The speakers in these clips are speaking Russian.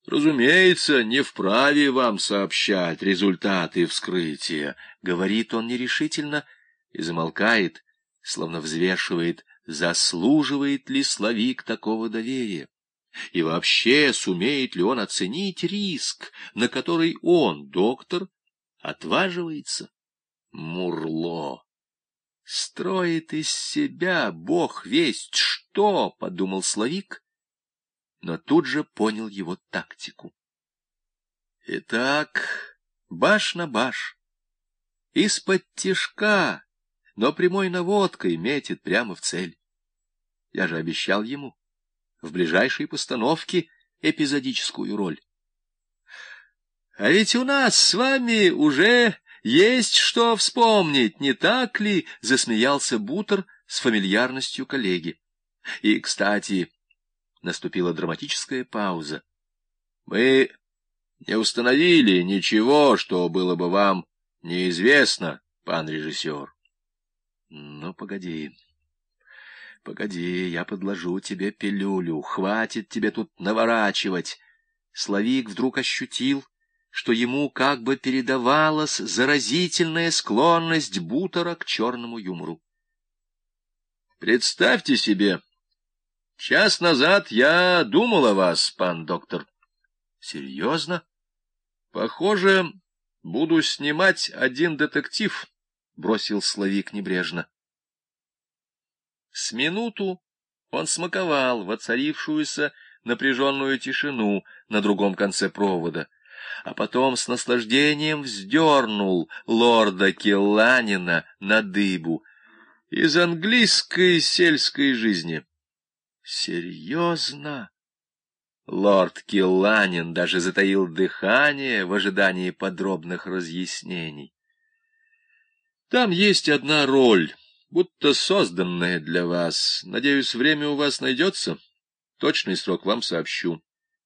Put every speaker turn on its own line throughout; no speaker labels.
разумеется, не вправе вам сообщать результаты вскрытия, — говорит он нерешительно и замолкает, словно взвешивает, заслуживает ли Славик такого доверия, и вообще сумеет ли он оценить риск, на который он, доктор, отваживается. Мурло! Строит из себя бог весть что, — подумал Славик, но тут же понял его тактику. Итак, баш на баш, из-под тишка, но прямой наводкой метит прямо в цель. Я же обещал ему в ближайшей постановке эпизодическую роль. А ведь у нас с вами уже есть что вспомнить, не так ли? — засмеялся Бутер с фамильярностью коллеги. И, кстати, наступила драматическая пауза. Мы не установили ничего, что было бы вам неизвестно, пан режиссер. Ну, погоди, я подложу тебе пилюлю, хватит тебе тут наворачивать. Славик вдруг ощутил, что ему как бы передавалась заразительная склонность Бутера к черному юмору. Представьте себе, час назад я думал о вас, пан доктор. Серьезно? Похоже, буду снимать один детектив, бросил Славик небрежно. С минуту он смаковал воцарившуюся напряженную тишину на другом конце провода, а потом с наслаждением вздернул лорда Килланина на дыбу из английской сельской жизни. Серьезно? Лорд Килланин даже затаил дыхание в ожидании подробных разъяснений. Там есть одна роль, будто созданная для вас. Надеюсь, время у вас найдется. Точный срок вам сообщу.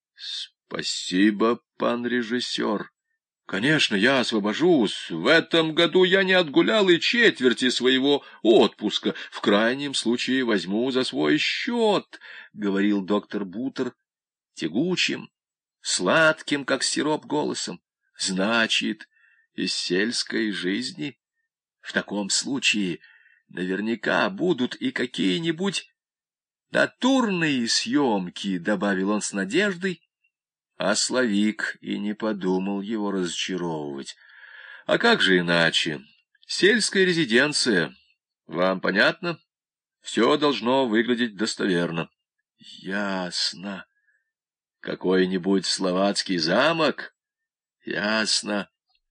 Спасибо, пан режиссер. Конечно, я освобожусь. В этом году я не отгулял и четверти своего отпуска. В крайнем случае возьму за свой счет, — говорил доктор Бутер тягучим, сладким, как сироп, голосом. Значит, из сельской жизни. В таком случае наверняка будут и какие-нибудь натурные съемки, — добавил он с надеждой, а Славик и не подумал его разочаровывать. А как же иначе? Сельская резиденция. Вам понятно? Все должно выглядеть достоверно. Ясно. Какой-нибудь словацкий замок? Ясно.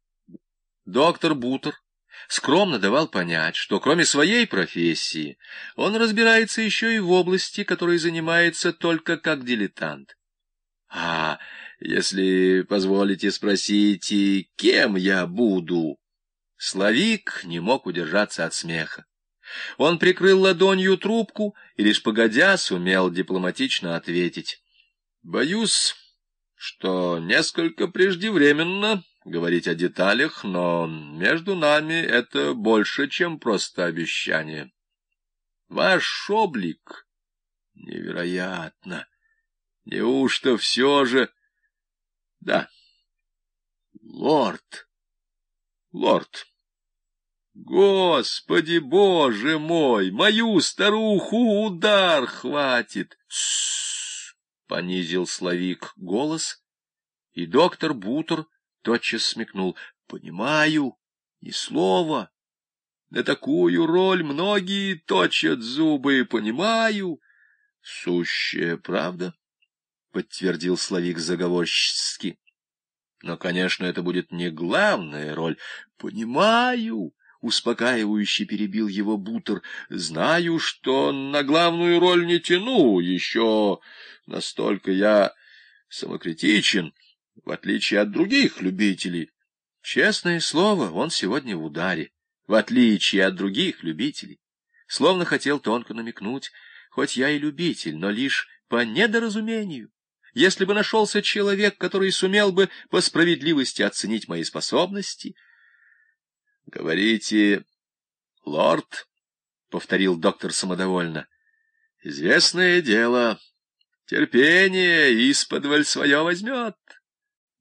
Доктор Бутер скромно давал понять, что кроме своей профессии он разбирается еще и в области, которой занимается только как дилетант. А если позволите спросить, и кем я буду? Славик не мог удержаться от смеха. Он прикрыл ладонью трубку и лишь погодя сумел дипломатично ответить: боюсь, что несколько преждевременно говорить о деталях, но между нами это больше, чем просто обещание. Ваш облик невероятно. Неужто все же... Да, лорд. Господи, боже мой, мою старуху удар хватит. Тссс, понизил Славик голос, и доктор Бутер тотчас смекнул. Понимаю, ни слова. На такую роль многие точат зубы, понимаю. Сущая правда, подтвердил Славик заговорщически. Но, конечно, это будет не главная роль. Понимаю, успокаивающе перебил его Бутер. Знаю, что на главную роль не тяну, еще настолько я самокритичен, в отличие от других любителей. Честное слово, он сегодня в ударе, в отличие от других любителей. Словно хотел тонко намекнуть, хоть я и любитель, но лишь по недоразумению. Если бы нашелся человек, который сумел бы по справедливости оценить мои способности... — Говорите, лорд, — повторил доктор самодовольно, — известное дело, Терпение исподволь свое возьмет.